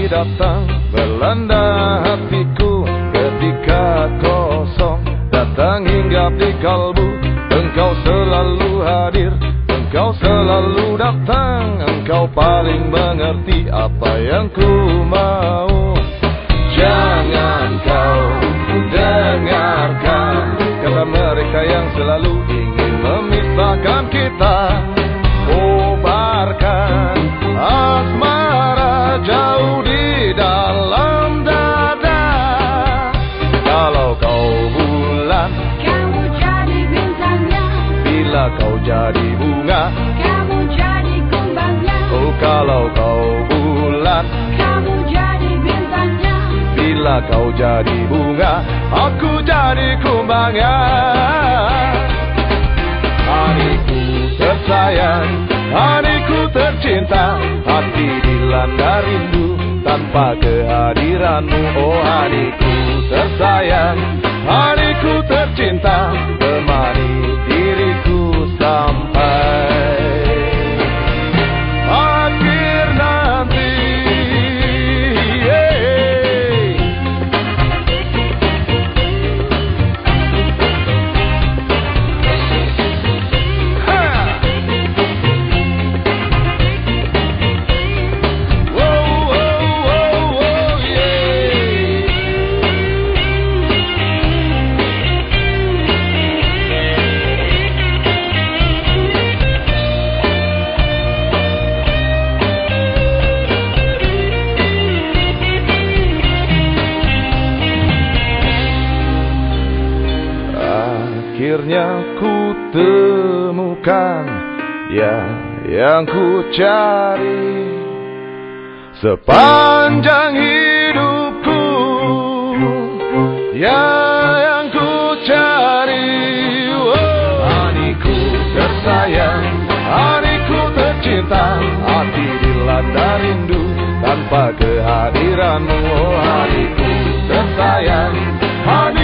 hari datang melanda hatiku ketika kosong, datang hinggap di kalbu. Engkau selalu hadir, engkau selalu datang, engkau paling mengerti apa yang ku mau. Jangan kau dengarkan kata mereka yang selalu ingin memisahkan kita. Kobarkan asmara jauh di dalam dada. Kalau kau bulan, kamu jadi bintangnya. bila kau jadi bunga, Kamu jadi kumbangnya. oh kalau kau bulan, Kamu jadi bintangnya. bila kau jadi bunga, aku jadi kumbangnya. Hatiku tersayang, hatiku tercinta, hati dilanda rindu tanpa kehadiranmu. Oh hatiku tersayang, hatiku tercinta, temani diriku sampai akhir nanti. Akhirnya ku temukan ya yang ku cari sepanjang hidupku, ya yang ku cari. Hatiku tersayang, hatiku tercinta, hati dilanda rindu tanpa kehadiranmu. Oh hatiku tersayang,